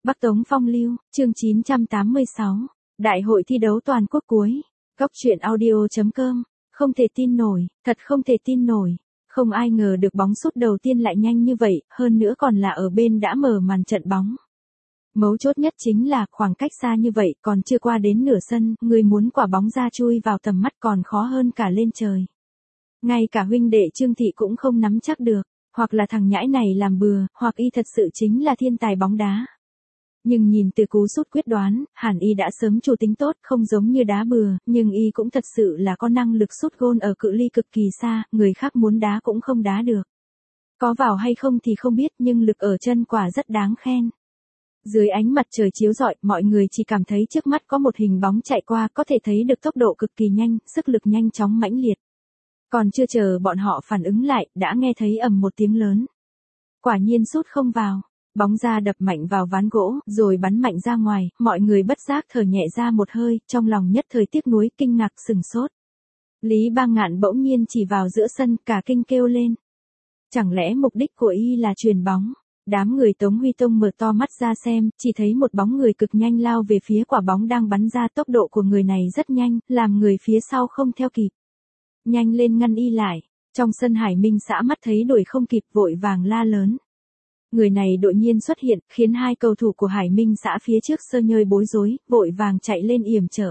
Bắc Tống Phong Lưu, chương 986, Đại hội thi đấu toàn quốc cuối. Góc truyện audio.com, không thể tin nổi, thật không thể tin nổi. Không ai ngờ được bóng sút đầu tiên lại nhanh như vậy, hơn nữa còn là ở bên đã mở màn trận bóng. Mấu chốt nhất chính là khoảng cách xa như vậy còn chưa qua đến nửa sân, người muốn quả bóng ra chui vào tầm mắt còn khó hơn cả lên trời. Ngay cả huynh đệ Trương Thị cũng không nắm chắc được, hoặc là thằng nhãi này làm bừa, hoặc y thật sự chính là thiên tài bóng đá. Nhưng nhìn từ cú sút quyết đoán, hẳn y đã sớm chủ tính tốt, không giống như đá bừa, nhưng y cũng thật sự là có năng lực sút gôn ở cự ly cực kỳ xa, người khác muốn đá cũng không đá được. Có vào hay không thì không biết, nhưng lực ở chân quả rất đáng khen. Dưới ánh mặt trời chiếu rọi, mọi người chỉ cảm thấy trước mắt có một hình bóng chạy qua, có thể thấy được tốc độ cực kỳ nhanh, sức lực nhanh chóng mãnh liệt. Còn chưa chờ bọn họ phản ứng lại, đã nghe thấy ầm một tiếng lớn. Quả nhiên sút không vào. Bóng ra đập mạnh vào ván gỗ, rồi bắn mạnh ra ngoài, mọi người bất giác thở nhẹ ra một hơi, trong lòng nhất thời tiếc nuối, kinh ngạc sừng sốt. Lý Bang Ngạn bỗng nhiên chỉ vào giữa sân, cả kinh kêu lên. Chẳng lẽ mục đích của y là chuyền bóng? Đám người Tống Huy Tông mở to mắt ra xem, chỉ thấy một bóng người cực nhanh lao về phía quả bóng đang bắn ra, tốc độ của người này rất nhanh, làm người phía sau không theo kịp. Nhanh lên ngăn y lại, trong sân Hải Minh xã mắt thấy đuổi không kịp vội vàng la lớn. Người này đột nhiên xuất hiện, khiến hai cầu thủ của Hải Minh xã phía trước sơ nhơi bối rối, vội vàng chạy lên yểm trở.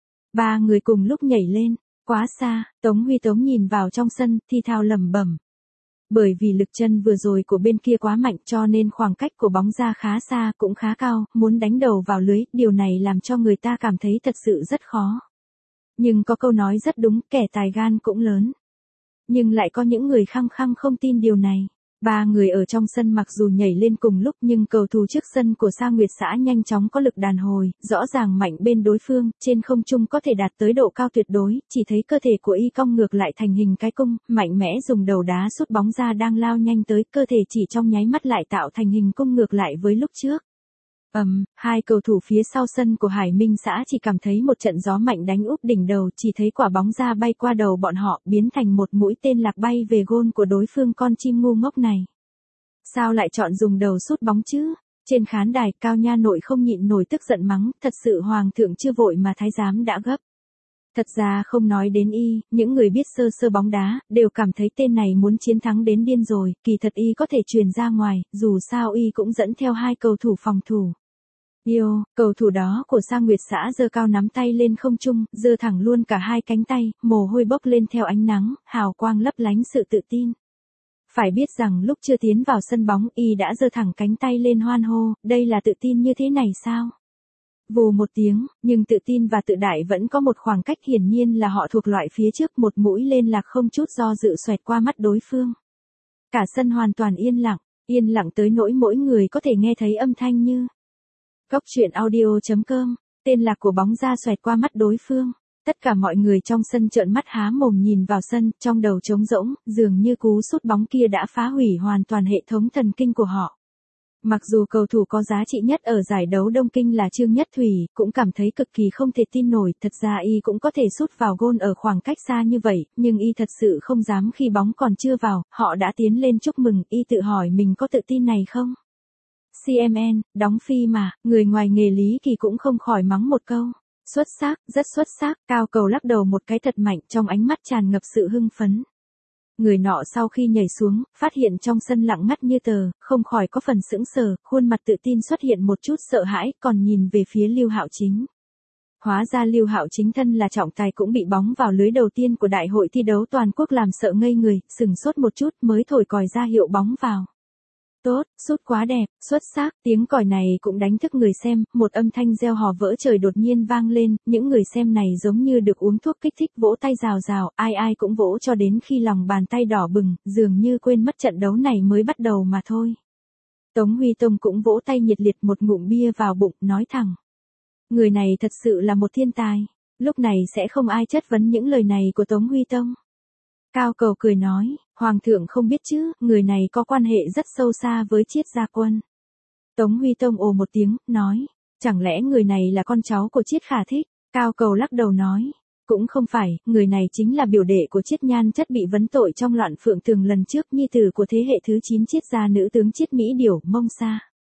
Ba người cùng lúc nhảy lên, quá xa, Tống Huy Tống nhìn vào trong sân, thi thào lẩm bẩm. Bởi vì lực chân vừa rồi của bên kia quá mạnh cho nên khoảng cách của bóng ra khá xa cũng khá cao, muốn đánh đầu vào lưới, điều này làm cho người ta cảm thấy thật sự rất khó. Nhưng có câu nói rất đúng, kẻ tài gan cũng lớn. Nhưng lại có những người khăng khăng không tin điều này. Ba người ở trong sân mặc dù nhảy lên cùng lúc nhưng cầu thủ trước sân của Sa Nguyệt xã nhanh chóng có lực đàn hồi, rõ ràng mạnh bên đối phương, trên không trung có thể đạt tới độ cao tuyệt đối, chỉ thấy cơ thể của y cong ngược lại thành hình cái cung, mạnh mẽ dùng đầu đá sút bóng ra đang lao nhanh tới, cơ thể chỉ trong nháy mắt lại tạo thành hình cung ngược lại với lúc trước. Hai cầu thủ phía sau sân của Hải Minh xã chỉ cảm thấy một trận gió mạnh đánh úp đỉnh đầu, chỉ thấy quả bóng ra bay qua đầu bọn họ, biến thành một mũi tên lạc bay về gôn của đối phương. Con chim ngu ngốc này. Sao lại chọn dùng đầu sút bóng chứ? Trên khán đài, Cao Nha Nội không nhịn nổi tức giận mắng, thật sự hoàng thượng chưa vội mà thái giám đã gấp. Thật ra không nói đến y, những người biết sơ sơ bóng đá, đều cảm thấy tên này muốn chiến thắng đến điên rồi, kỳ thật y có thể truyền ra ngoài, dù sao y cũng dẫn theo hai cầu thủ phòng thủ. Cầu thủ đó của Sa Nguyệt xã giơ cao nắm tay lên không trung, giơ thẳng luôn cả hai cánh tay, mồ hôi bốc lên theo ánh nắng, hào quang lấp lánh sự tự tin. Phải biết rằng lúc chưa tiến vào sân bóng, y đã giơ thẳng cánh tay lên hoan hô, đây là tự tin như thế này sao? Vù một tiếng, nhưng tự tin và tự đại vẫn có một khoảng cách, hiển nhiên là họ thuộc loại phía trước, một mũi lên lạc không chút do dự xoẹt qua mắt đối phương. Cả sân hoàn toàn yên lặng tới nỗi mỗi người có thể nghe thấy âm thanh như Góc truyện audio.com, tên lạc của bóng ra xoẹt qua mắt đối phương. Tất cả mọi người trong sân trợn mắt há mồm nhìn vào sân, trong đầu trống rỗng, dường như cú sút bóng kia đã phá hủy hoàn toàn hệ thống thần kinh của họ. Mặc dù cầu thủ có giá trị nhất ở giải đấu Đông Kinh là Trương Nhất Thủy, cũng cảm thấy cực kỳ không thể tin nổi, thật ra y cũng có thể sút vào gôn ở khoảng cách xa như vậy, nhưng y thật sự không dám khi bóng còn chưa vào, họ đã tiến lên chúc mừng, y tự hỏi mình có tự tin này không? CMN, đóng phi mà, người ngoài nghề Lý Kỳ cũng không khỏi mắng một câu. Xuất sắc, rất xuất sắc, Cao Cầu lắc đầu một cái thật mạnh, trong ánh mắt tràn ngập sự hưng phấn. Người nọ sau khi nhảy xuống, phát hiện trong sân lặng ngắt như tờ, không khỏi có phần sững sờ, khuôn mặt tự tin xuất hiện một chút sợ hãi, còn nhìn về phía Lưu Hạo Chính. Hóa ra Lưu Hạo Chính thân là trọng tài cũng bị bóng vào lưới đầu tiên của đại hội thi đấu toàn quốc làm sợ ngây người, sừng sốt một chút mới thổi còi ra hiệu bóng vào. Tốt, sút quá đẹp, xuất sắc, tiếng còi này cũng đánh thức người xem, một âm thanh reo hò vỡ trời đột nhiên vang lên, những người xem này giống như được uống thuốc kích thích, vỗ tay rào rào, ai ai cũng vỗ cho đến khi lòng bàn tay đỏ bừng, dường như quên mất trận đấu này mới bắt đầu mà thôi. Tống Huy Tông cũng vỗ tay nhiệt liệt, một ngụm bia vào bụng, nói thẳng. Người này thật sự là một thiên tài, lúc này sẽ không ai chất vấn những lời này của Tống Huy Tông. Cao Cầu cười nói, Hoàng thượng không biết chứ, người này có quan hệ rất sâu xa với Triết Gia Quân. Tống Huy Tông ồ một tiếng, nói, chẳng lẽ người này là con cháu của Triết Khả Thích? Cao Cầu lắc đầu nói, cũng không phải, người này chính là biểu đệ của Triết Nhan Chất bị vấn tội trong loạn Phượng Tường lần trước, nhi tử của thế hệ thứ 9 Triết gia nữ tướng Triết Mỹ Điểu, Mông Sa.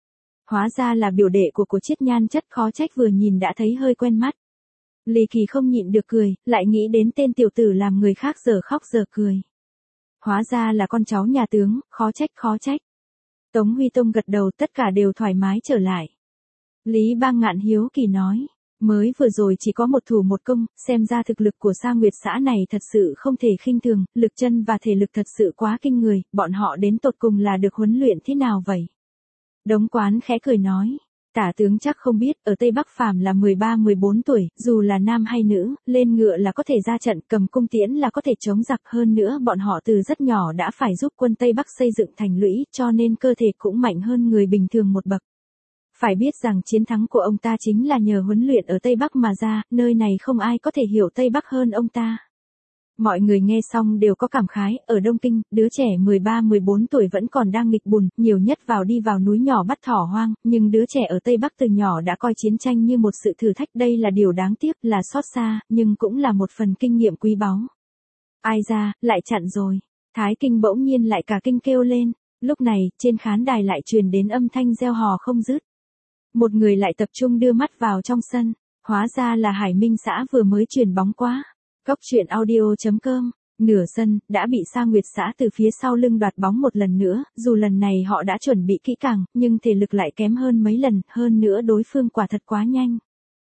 Hóa ra là biểu đệ của Chiết Nhan chất, khó trách vừa nhìn đã thấy hơi quen mắt. Lý Kỳ không nhịn được cười, lại nghĩ đến tên tiểu tử làm người khác giờ khóc giờ cười. Hóa ra là con cháu nhà tướng, khó trách khó trách. Tống Huy Tông gật đầu, tất cả đều thoải mái trở lại. Lý Bang Ngạn hiếu kỳ nói, mới vừa rồi chỉ có một thủ một công, xem ra thực lực của Sa Nguyệt xã này thật sự không thể khinh thường, lực chân và thể lực thật sự quá kinh người, bọn họ đến tột cùng là được huấn luyện thế nào vậy? Đống Quán khẽ cười nói, tả tướng chắc không biết, ở Tây Bắc phàm là 13-14 tuổi, dù là nam hay nữ, lên ngựa là có thể ra trận, cầm cung tiễn là có thể chống giặc, hơn nữa bọn họ từ rất nhỏ đã phải giúp quân Tây Bắc xây dựng thành lũy, cho nên cơ thể cũng mạnh hơn người bình thường một bậc. Phải biết rằng chiến thắng của ông ta chính là nhờ huấn luyện ở Tây Bắc mà ra, nơi này không ai có thể hiểu Tây Bắc hơn ông ta. Mọi người nghe xong đều có cảm khái, ở Đông Kinh, đứa trẻ 13-14 tuổi vẫn còn đang nghịch bùn, nhiều nhất đi vào núi nhỏ bắt thỏ hoang, nhưng đứa trẻ ở Tây Bắc từ nhỏ đã coi chiến tranh như một sự thử thách, đây là điều đáng tiếc, là xót xa, nhưng cũng là một phần kinh nghiệm quý báu. Ai ra, lại chặn rồi. Thái Kinh bỗng nhiên lại cả kinh kêu lên, lúc này, trên khán đài lại truyền đến âm thanh reo hò không dứt. Một người lại tập trung đưa mắt vào trong sân, hóa ra là Hải Minh xã vừa mới truyền bóng qua. Cốc truyện audio.com, nửa sân, đã bị Sa Nguyệt xã từ phía sau lưng đoạt bóng một lần nữa, dù lần này họ đã chuẩn bị kỹ càng, nhưng thể lực lại kém hơn mấy lần, hơn nữa đối phương quả thật quá nhanh.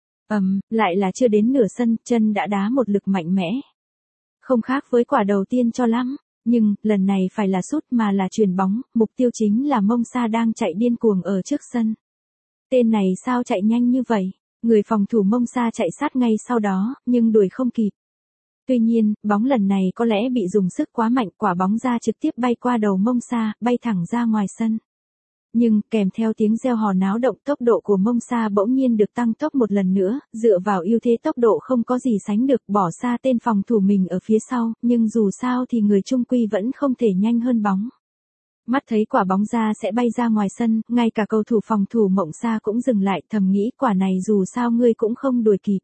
Lại là chưa đến nửa sân, chân đã đá một lực mạnh mẽ. Không khác với quả đầu tiên cho lắm, nhưng, lần này phải là sút mà là chuyền bóng, mục tiêu chính là Mông Sa đang chạy điên cuồng ở trước sân. Tên này sao chạy nhanh như vậy? Người phòng thủ Mông Sa chạy sát ngay sau đó, nhưng đuổi không kịp. Tuy nhiên, bóng lần này có lẽ bị dùng sức quá mạnh, quả bóng ra trực tiếp bay qua đầu Mông Sa, bay thẳng ra ngoài sân. Nhưng, kèm theo tiếng reo hò náo động, tốc độ của Mông Sa bỗng nhiên được tăng tốc một lần nữa, dựa vào ưu thế tốc độ không có gì sánh được, bỏ xa tên phòng thủ mình ở phía sau, nhưng dù sao thì người trung quy vẫn không thể nhanh hơn bóng. Mắt thấy quả bóng ra sẽ bay ra ngoài sân, ngay cả cầu thủ phòng thủ Mộng Sa cũng dừng lại, thầm nghĩ quả này dù sao ngươi cũng không đuổi kịp.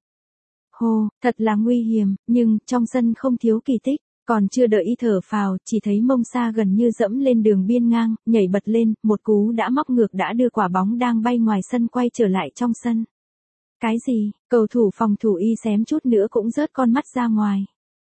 Hô, thật là nguy hiểm, nhưng trong sân không thiếu kỳ tích, còn chưa đợi y thở phào, chỉ thấy Mông Sa gần như dẫm lên đường biên ngang, nhảy bật lên, một cú đã móc ngược đã đưa quả bóng đang bay ngoài sân quay trở lại trong sân. Cái gì? Cầu thủ phòng thủ y xém chút nữa cũng rớt con mắt ra ngoài.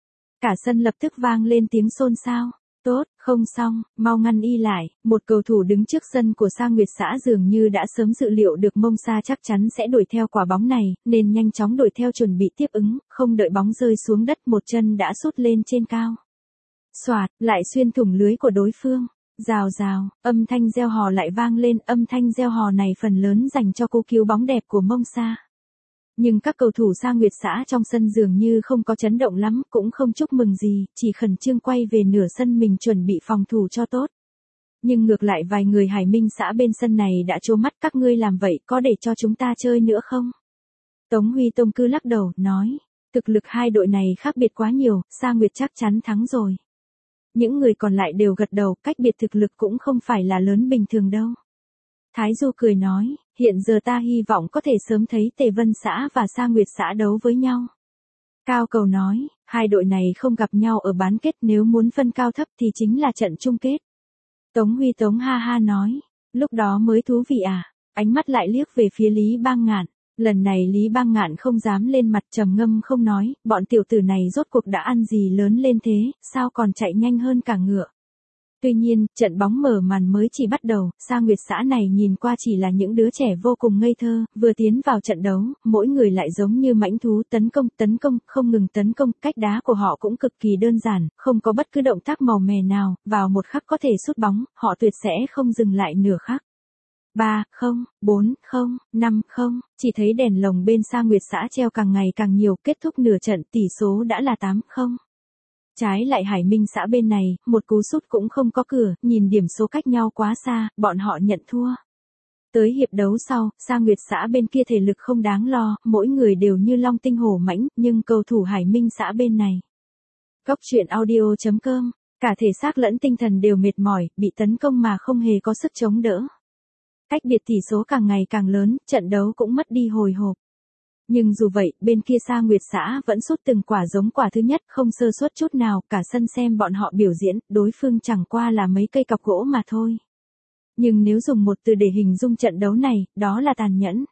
Cả sân lập tức vang lên tiếng xôn xao. Tốt, không xong, mau ngăn y lại, một cầu thủ đứng trước sân của Sa Nguyệt xã dường như đã sớm dự liệu được Mông Sa chắc chắn sẽ đuổi theo quả bóng này, nên nhanh chóng đuổi theo chuẩn bị tiếp ứng, không đợi bóng rơi xuống đất một chân đã sút lên trên cao. Xoạt, lại xuyên thủng lưới của đối phương. Rào rào, âm thanh reo hò lại vang lên, âm thanh reo hò này phần lớn dành cho cú cứu bóng đẹp của Mông Sa. Nhưng các cầu thủ Sa Nguyệt xã trong sân dường như không có chấn động lắm, cũng không chúc mừng gì, chỉ khẩn trương quay về nửa sân mình chuẩn bị phòng thủ cho tốt. Nhưng ngược lại vài người Hải Minh xã bên sân này đã trố mắt, các ngươi làm vậy có để cho chúng ta chơi nữa không? Tống Huy Tông cứ lắc đầu, nói, thực lực hai đội này khác biệt quá nhiều, Sa Nguyệt chắc chắn thắng rồi. Những người còn lại đều gật đầu, cách biệt thực lực cũng không phải là lớn bình thường đâu. Thái Du cười nói, hiện giờ ta hy vọng có thể sớm thấy Tề Vân xã và Sa Nguyệt xã đấu với nhau. Cao Cầu nói, hai đội này không gặp nhau ở bán kết, nếu muốn phân cao thấp thì chính là trận chung kết. Tống Huy Tống ha ha nói, lúc đó mới thú vị à, ánh mắt lại liếc về phía Lý Bang Ngạn. Lần này Lý Bang Ngạn không dám lên mặt, trầm ngâm không nói, bọn tiểu tử này rốt cuộc đã ăn gì lớn lên thế, sao còn chạy nhanh hơn cả ngựa. Tuy nhiên, trận bóng mở màn mới chỉ bắt đầu, Sa Nguyệt xã này nhìn qua chỉ là những đứa trẻ vô cùng ngây thơ, vừa tiến vào trận đấu, mỗi người lại giống như mãnh thú tấn công, không ngừng tấn công, cách đá của họ cũng cực kỳ đơn giản, không có bất cứ động tác màu mè nào, vào một khắc có thể sút bóng, họ tuyệt sẽ không dừng lại nửa khắc. 3-0, 4-0, 5-0, chỉ thấy đèn lồng bên Sa Nguyệt xã treo càng ngày càng nhiều, kết thúc nửa trận tỷ số đã là 8-0. Trái lại Hải Minh xã bên này, một cú sút cũng không có cửa, nhìn điểm số cách nhau quá xa, bọn họ nhận thua. Tới hiệp đấu sau, Sa Nguyệt xã bên kia thể lực không đáng lo, mỗi người đều như long tinh hổ mãnh, nhưng cầu thủ Hải Minh xã bên này. Cốc truyện audio.com, cả thể xác lẫn tinh thần đều mệt mỏi, bị tấn công mà không hề có sức chống đỡ. Cách biệt tỷ số càng ngày càng lớn, trận đấu cũng mất đi hồi hộp. Nhưng dù vậy, bên kia Sa Nguyệt xã vẫn sút từng quả giống quả thứ nhất, không sơ suất chút nào, cả sân xem bọn họ biểu diễn, đối phương chẳng qua là mấy cây cọc gỗ mà thôi. Nhưng nếu dùng một từ để hình dung trận đấu này, đó là tàn nhẫn.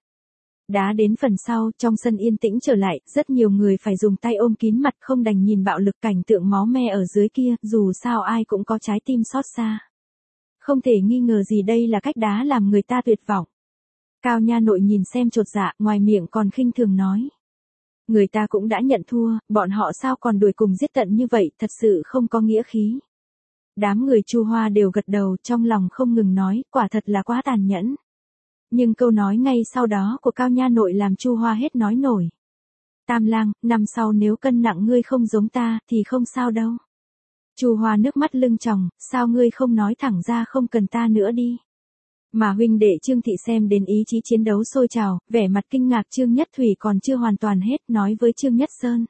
Đá đến phần sau, trong sân yên tĩnh trở lại, rất nhiều người phải dùng tay ôm kín mặt không đành nhìn bạo lực cảnh tượng máu me ở dưới kia, dù sao ai cũng có trái tim xót xa. Không thể nghi ngờ gì đây là cách đá làm người ta tuyệt vọng. Cao Nha Nội nhìn xem chột dạ, ngoài miệng còn khinh thường nói. Người ta cũng đã nhận thua, bọn họ sao còn đuổi cùng giết tận như vậy, thật sự không có nghĩa khí. Đám người Chu Hoa đều gật đầu, trong lòng không ngừng nói, quả thật là quá tàn nhẫn. Nhưng câu nói ngay sau đó của Cao Nha Nội làm Chu Hoa hết nói nổi. Tam Lang, năm sau nếu cân nặng ngươi không giống ta, thì không sao đâu. Chu Hoa nước mắt lưng tròng, sao ngươi không nói thẳng ra không cần ta nữa đi. Mà huynh đệ Trương Thị xem đến ý chí chiến đấu sôi trào, vẻ mặt kinh ngạc Trương Nhất Thủy còn chưa hoàn toàn hết, nói với Trương Nhất Sơn.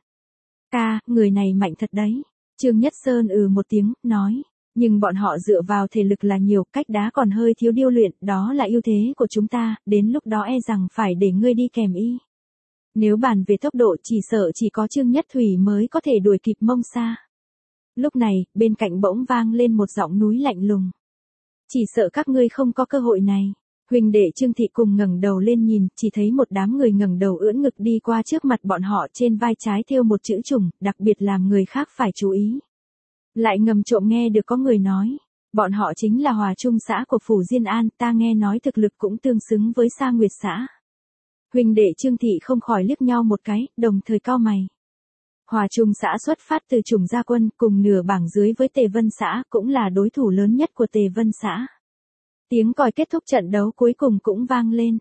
Ca, người này mạnh thật đấy. Trương Nhất Sơn một tiếng, nói. Nhưng bọn họ dựa vào thể lực là nhiều, cách đá còn hơi thiếu điêu luyện, đó là ưu thế của chúng ta, đến lúc đó e rằng phải để ngươi đi kèm y. Nếu bàn về tốc độ chỉ sợ chỉ có Trương Nhất Thủy mới có thể đuổi kịp Mông Sa. Lúc này, bên cạnh bỗng vang lên một giọng núi lạnh lùng. Chỉ sợ các ngươi không có cơ hội này. Huynh đệ Trương Thị cùng ngẩng đầu lên nhìn, chỉ thấy một đám người ngẩng đầu ưỡn ngực đi qua trước mặt bọn họ, trên vai trái thêu một chữ trùng, đặc biệt làm người khác phải chú ý. Lại ngầm trộm nghe được có người nói, bọn họ chính là Hòa Trung xã của phủ Diên An, ta nghe nói thực lực cũng tương xứng với Sa Nguyệt xã. Huynh đệ Trương Thị không khỏi liếc nhau một cái, đồng thời cau mày. Hòa Trung xã xuất phát từ Trùng Gia Quân, cùng nửa bảng dưới với Tề Vân xã, cũng là đối thủ lớn nhất của Tề Vân xã. Tiếng còi kết thúc trận đấu cuối cùng cũng vang lên,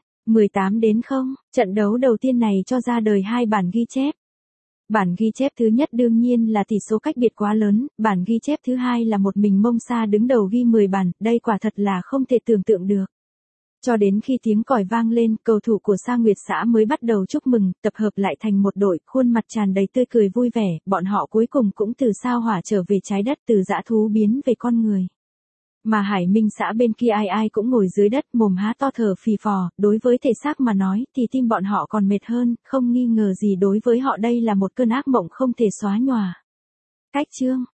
18-0, trận đấu đầu tiên này cho ra đời hai bản ghi chép. Bản ghi chép thứ nhất đương nhiên là tỷ số cách biệt quá lớn, bản ghi chép thứ hai là một mình Mông Sa đứng đầu ghi 10 bàn, đây quả thật là không thể tưởng tượng được. Cho đến khi tiếng còi vang lên, cầu thủ của Sa Nguyệt xã mới bắt đầu chúc mừng, tập hợp lại thành một đội, khuôn mặt tràn đầy tươi cười vui vẻ, bọn họ cuối cùng cũng từ sao hỏa trở về trái đất, từ dã thú biến về con người. Mà Hải Minh xã bên kia ai ai cũng ngồi dưới đất, mồm há to thở phì phò, đối với thể xác mà nói, thì tim bọn họ còn mệt hơn, không nghi ngờ gì đối với họ đây là một cơn ác mộng không thể xóa nhòa. Cách chương